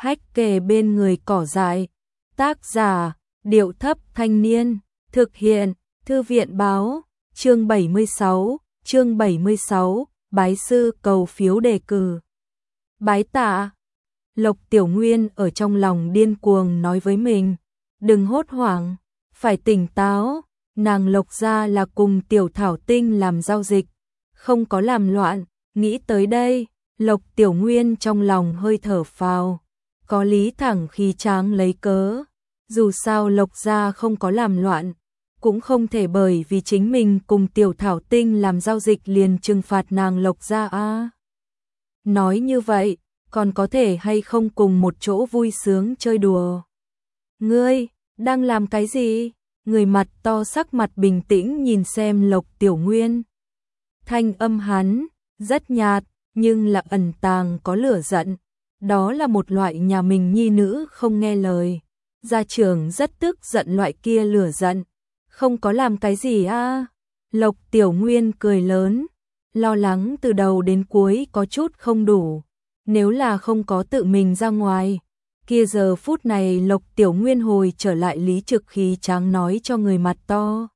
Hách kề bên người cỏ dại. Tác giả, Điệu Thấp Thanh Niên. Thực hiện, Thư viện báo. Chương 76, bái sư cầu phiếu đề cử. Bái tạ. Lộc Tiểu Nguyên ở trong lòng điên cuồng nói với mình, đừng hốt hoảng, phải tỉnh táo, nàng Lộc gia là cùng Tiểu Thảo Tinh làm giao dịch, không có làm loạn. Nghĩ tới đây, Lộc Tiểu Nguyên trong lòng hơi thở phào, có lý thẳng khí tráng lấy cớ, dù sao Lộc gia không có làm loạn, cũng không thể bởi vì chính mình cùng Tiểu Thảo Tinh làm giao dịch liền trừng phạt nàng Lộc gia a. Nói như vậy, còn có thể hay không cùng một chỗ vui sướng chơi đùa. Ngươi, đang làm cái gì? Người mặt to sắc mặt bình tĩnh nhìn xem Lộc Tiểu Nguyên. Thanh âm hắn, rất nhạt, nhưng là ẩn tàng có lửa giận. Đó là một loại nhà mình nhi nữ không nghe lời. Gia trưởng rất tức giận loại kia lửa giận. Không có làm cái gì a? Lộc Tiểu Nguyên cười lớn, lo lắng từ đầu đến cuối có chút không đủ. Nếu là không có tự mình ra ngoài, kia giờ phút này Lộc Tiểu Nguyên hồi trở lại lý trực khí tráng nói cho người mặt to.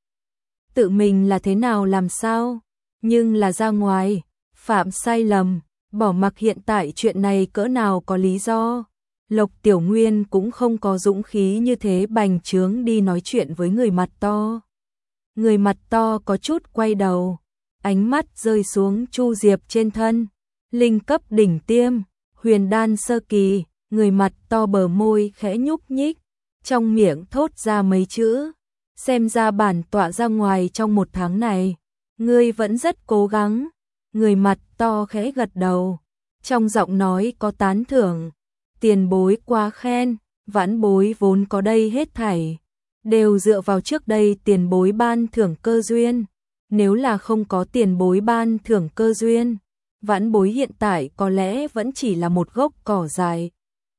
Tự mình là thế nào làm sao? Nhưng là ra ngoài, phạm sai lầm, bỏ mặc hiện tại chuyện này cỡ nào có lý do. Lộc Tiểu Nguyên cũng không có dũng khí như thế bành trướng đi nói chuyện với người mặt to. Người mặt to có chút quay đầu, ánh mắt rơi xuống Chu Diệp trên thân. Linh cấp đỉnh tiêm, huyền đan sơ kỳ, người mặt to bờ môi khẽ nhúc nhích, trong miệng thốt ra mấy chữ. Xem ra bản tọa ra ngoài trong một tháng này, ngươi vẫn rất cố gắng. Người mặt to khẽ gật đầu, trong giọng nói có tán thưởng. Tiền bối quá khen, vãn bối vốn có đây hết thảy, đều dựa vào trước đây tiền bối ban thưởng cơ duyên. Nếu là không có tiền bối ban thưởng cơ duyên, vãn bối hiện tại có lẽ vẫn chỉ là một gốc cỏ dại.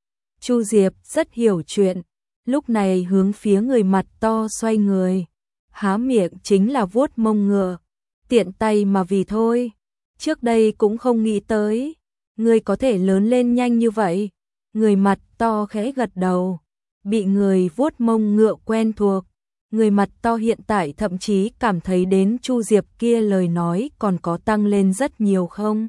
Chu Diệp rất hiểu chuyện, lúc này hướng phía người mặt to xoay người, há miệng chính là vuốt mông ngựa, tiện tay mà vì thôi. Trước đây cũng không nghĩ tới, người có thể lớn lên nhanh như vậy. Người mặt to khẽ gật đầu, bị người vuốt mông ngựa quen thuộc. Người mặt to hiện tại thậm chí cảm thấy đến Chu Diệp kia lời nói còn có tăng lên rất nhiều không?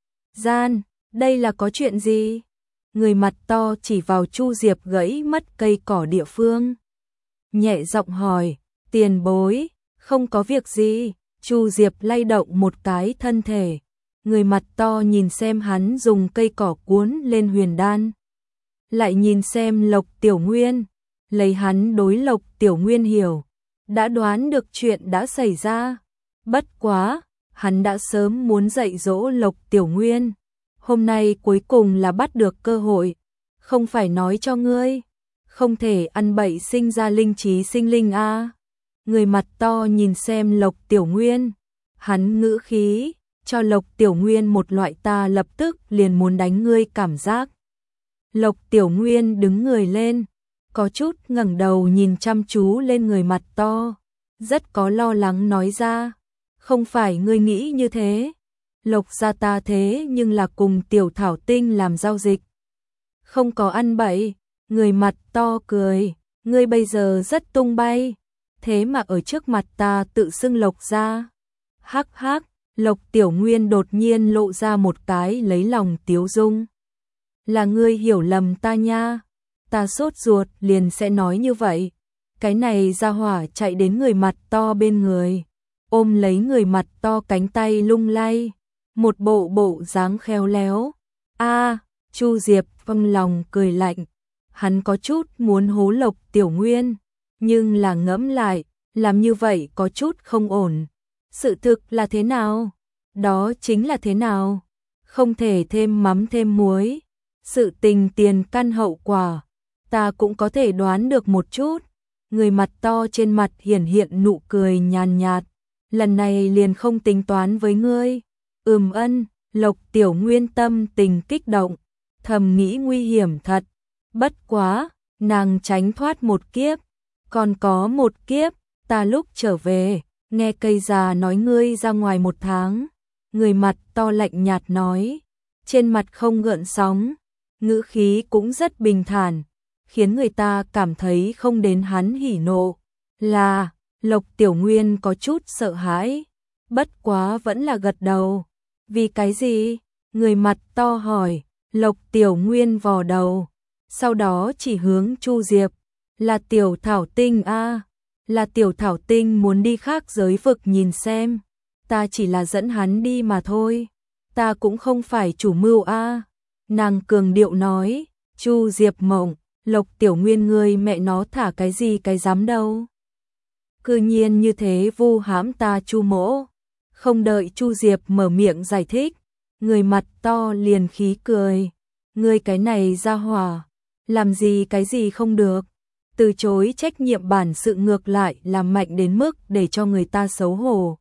Gian, đây là có chuyện gì? Người mặt to chỉ vào Chu Diệp gãy mất cây cỏ địa phương. Nhẹ giọng hỏi, tiền bối, không có việc gì. Chu Diệp lay động một cái thân thể. Người mặt to nhìn xem hắn dùng cây cỏ cuốn lên huyền đan. Lại nhìn xem Lộc Tiểu Nguyên. Lấy hắn đối Lộc Tiểu Nguyên hiểu, đã đoán được chuyện đã xảy ra. Bất quá, hắn đã sớm muốn dạy dỗ Lộc Tiểu Nguyên. Hôm nay cuối cùng là bắt được cơ hội. Không phải nói cho ngươi, không thể ăn bậy sinh ra linh trí sinh linh a. Người mặt to nhìn xem Lộc Tiểu Nguyên, hắn ngữ khí, cho Lộc Tiểu Nguyên một loại ta lập tức liền muốn đánh ngươi cảm giác. Lộc Tiểu Nguyên đứng người lên, có chút ngẩng đầu nhìn chăm chú lên người mặt to, rất có lo lắng nói ra, không phải ngươi nghĩ như thế. Lộc gia ta thế nhưng là cùng Tiểu Thảo Tinh làm giao dịch, không có ăn bậy. Người mặt to cười, ngươi bây giờ rất tung bay, thế mà ở trước mặt ta tự xưng Lộc gia. Hắc hắc. Lộc Tiểu Nguyên đột nhiên lộ ra một cái lấy lòng tiếu dung. Là ngươi hiểu lầm ta nha, ta sốt ruột liền sẽ nói như vậy. Cái này ra hỏa chạy đến người mặt to bên người, ôm lấy người mặt to cánh tay lung lay, một bộ dáng khéo léo. A, Chu Diệp trong lòng cười lạnh, hắn có chút muốn hố Lộc Tiểu Nguyên, nhưng là ngẫm lại, làm như vậy có chút không ổn. Sự thực là thế nào? Đó chính là thế nào? Không thể thêm mắm thêm muối. Sự tình tiền căn hậu quả, ta cũng có thể đoán được một chút. Người mặt to trên mặt hiển hiện nụ cười nhàn nhạt. Lần này liền không tính toán với ngươi. Ân, Lộc Tiểu Nguyên tâm tình kích động, thầm nghĩ nguy hiểm thật. Bất quá, nàng tránh thoát một kiếp. Còn có một kiếp, ta lúc trở về, nghe cây già nói ngươi ra ngoài một tháng. Người mặt to lạnh nhạt nói, trên mặt không gợn sóng. ngữ khí cũng rất bình thản, khiến người ta cảm thấy không đến hắn hỉ nộ. Là, Lộc Tiểu Nguyên có chút sợ hãi, bất quá vẫn là gật đầu. Vì cái gì? Người mặt to hỏi. Lộc Tiểu Nguyên vò đầu, sau đó chỉ hướng Chu Diệp. Là Tiểu Thảo Tinh a, là Tiểu Thảo Tinh muốn đi khác giới vực nhìn xem. Ta chỉ là dẫn hắn đi mà thôi. Ta cũng không phải chủ mưu a. Nàng cường điệu nói. Chu Diệp mộng, Lộc Tiểu Nguyên ngươi mẹ nó thả cái gì cái dám đâu. Cư nhiên như thế vu hãm ta Chu mỗ. Không đợi Chu Diệp mở miệng giải thích, người mặt to liền khí cười. Ngươi cái này ra hỏa, làm gì cái gì không được. Từ chối trách nhiệm bản sự ngược lại làm mạnh đến mức để cho người ta xấu hổ.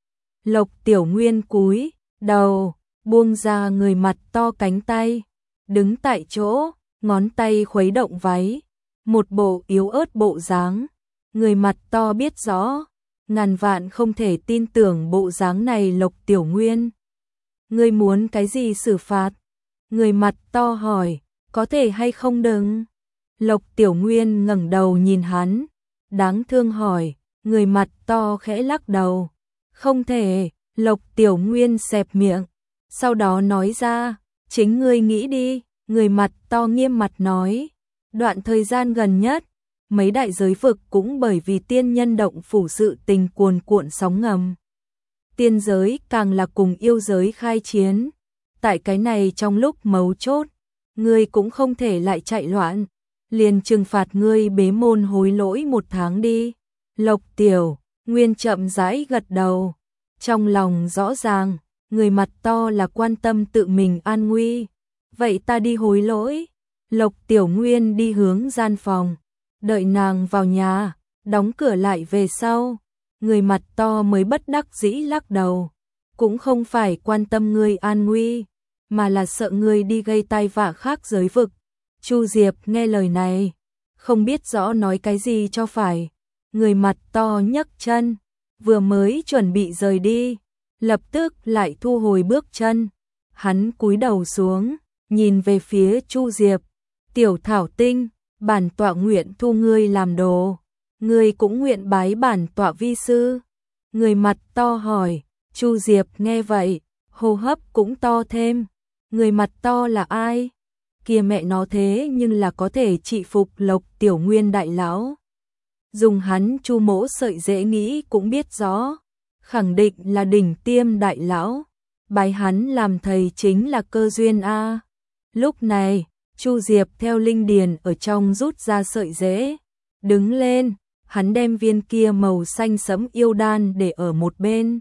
Lộc Tiểu Nguyên cúi đầu, buông ra người mặt to cánh tay, đứng tại chỗ, ngón tay khuấy động váy, một bộ yếu ớt bộ dáng. Người mặt to biết rõ, ngàn vạn không thể tin tưởng bộ dáng này. Lộc Tiểu Nguyên, ngươi muốn cái gì xử phạt? Người mặt to hỏi, có thể hay không đừng? Lộc Tiểu Nguyên ngẩng đầu nhìn hắn, đáng thương hỏi. Người mặt to khẽ lắc đầu, không thể. Lộc Tiểu Nguyên xẹp miệng, sau đó nói ra, chính ngươi nghĩ đi. Người mặt to nghiêm mặt nói, đoạn thời gian gần nhất, mấy đại giới vực cũng bởi vì tiên nhân động phủ sự tình cuồn cuộn sóng ngầm. Tiên giới càng là cùng yêu giới khai chiến. Tại cái này trong lúc mấu chốt, ngươi cũng không thể lại chạy loạn, liền trừng phạt ngươi bế môn hối lỗi 1 tháng đi. Lộc Tiểu Nguyên chậm rãi gật đầu, trong lòng rõ ràng, người mặt to là quan tâm tự mình an nguy. Vậy ta đi hối lỗi. Lộc Tiểu Nguyên đi hướng gian phòng, đợi nàng vào nhà, đóng cửa lại về sau, người mặt to mới bất đắc dĩ lắc đầu. Cũng không phải quan tâm ngươi an nguy, mà là sợ ngươi đi gây tai vạ khác giới vực. Chu Diệp nghe lời này, không biết rõ nói cái gì cho phải. Người mặt to nhấc chân, vừa mới chuẩn bị rời đi, lập tức lại thu hồi bước chân. Hắn cúi đầu xuống, nhìn về phía Chu Diệp. Tiểu Thảo Tinh, bản tọa nguyện thu ngươi làm đồ. Ngươi cũng nguyện bái bản tọa vi sư? Người mặt to hỏi. Chu Diệp nghe vậy, hô hấp cũng to thêm. Người mặt to là ai? Kia mẹ nó thế nhưng là có thể trị phục Lộc Tiểu Nguyên đại lão. Dùng hắn Chu mỗ sợi dễ nghĩ cũng biết rõ, khẳng định là đỉnh tiêm đại lão. Bái hắn làm thầy chính là cơ duyên a. Lúc này, Chu Diệp theo linh điền ở trong rút ra sợi rễ, đứng lên, hắn đem viên kia màu xanh sẫm yêu đan để ở một bên.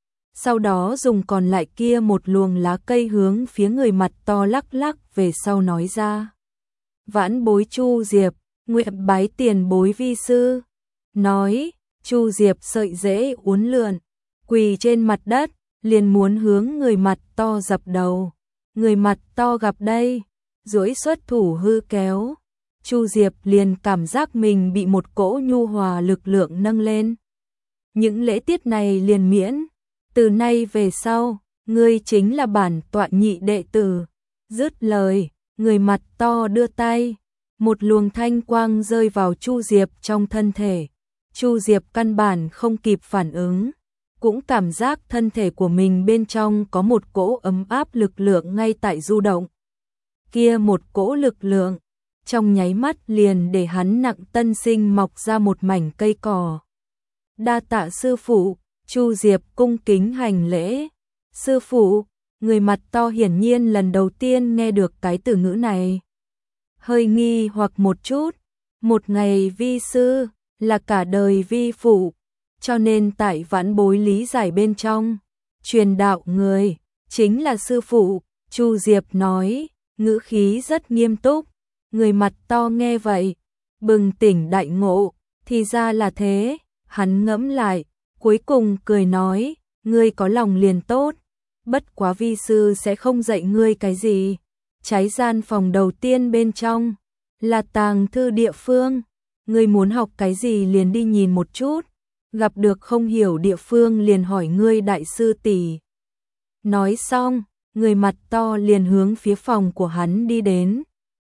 Sau đó dùng còn lại kia một luồng lá cây hướng phía người mặt to lắc lắc về sau nói ra. Vãn bối Chu Diệp, nguyện bái tiền bối vi sư. Nói, Chu Diệp sợi rễ uốn lượn, quỳ trên mặt đất, liền muốn hướng người mặt to dập đầu. Người mặt to gặp đây, duỗi xuất thủ hư kéo. Chu Diệp liền cảm giác mình bị một cỗ nhu hòa lực lượng nâng lên. Những lễ tiết này liền miễn. Từ nay về sau, ngươi chính là bản tọa nhị đệ tử. Dứt lời, người mặt to đưa tay, một luồng thanh quang rơi vào Chu Diệp trong thân thể. Chu Diệp căn bản không kịp phản ứng, cũng cảm giác thân thể của mình bên trong có một cỗ ấm áp lực lượng ngay tại du động. Kia một cỗ lực lượng, trong nháy mắt liền để hắn nặng tân sinh mọc ra một mảnh cây cỏ. Đa tạ sư phụ. Chu Diệp cung kính hành lễ. Sư phụ, người mặt to hiển nhiên lần đầu tiên nghe được cái từ ngữ này. Hơi nghi hoặc một chút, một ngày vi sư, là cả đời vi phụ, cho nên tại vãn bối lý giải bên trong, truyền đạo người, chính là sư phụ. Chu Diệp nói, ngữ khí rất nghiêm túc. Người mặt to nghe vậy, bừng tỉnh đại ngộ, thì ra là thế. Hắn ngẫm lại, cuối cùng cười nói, ngươi có lòng liền tốt, bất quá vi sư sẽ không dạy ngươi cái gì. Cháy gian phòng đầu tiên bên trong, là tàng thư địa phương, ngươi muốn học cái gì liền đi nhìn một chút, gặp được không hiểu địa phương liền hỏi ngươi đại sư tỷ. Nói xong, người mặt to liền hướng phía phòng của hắn đi đến.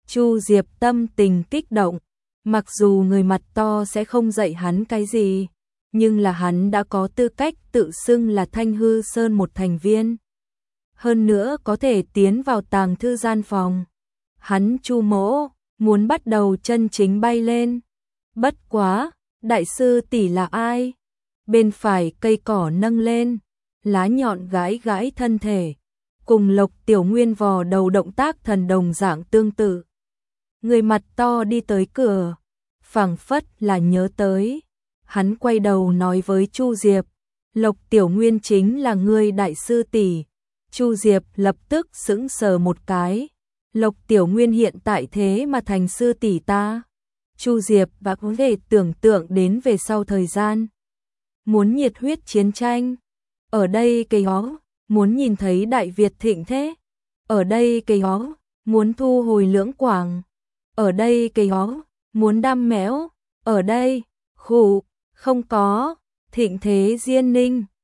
Chu Diệp tâm tình kích động, mặc dù người mặt to sẽ không dạy hắn cái gì, nhưng là hắn đã có tư cách tự xưng là Thanh Hư Sơn một thành viên. Hơn nữa có thể tiến vào tàng thư gian phòng. Hắn Chu Mỗ muốn bắt đầu chân chính bay lên. Bất quá, đại sư tỷ là ai? Bên phải cây cỏ nâng lên, lá nhọn gãi gãi thân thể, cùng Lộc Tiểu Nguyên vò đầu động tác thần đồng dạng tương tự. Người mặt to đi tới cửa, phảng phất là nhớ tới. Hắn quay đầu nói với Chu Diệp, Lộc Tiểu Nguyên chính là ngươi đại sư tỷ. Chu Diệp lập tức sững sờ một cái. Lộc Tiểu Nguyên hiện tại thế mà thành sư tỷ ta. Chu Diệp và có thể tưởng tượng đến về sau thời gian. Muốn nhiệt huyết chiến tranh. Ở đây cây hó, muốn nhìn thấy Đại Việt thịnh thế. Ở đây cây hó, muốn thu hồi Lưỡng Quảng. Ở đây cây hó, muốn đam mẽo. Ở đây, khụ, không có, thịnh thế Diên Ninh.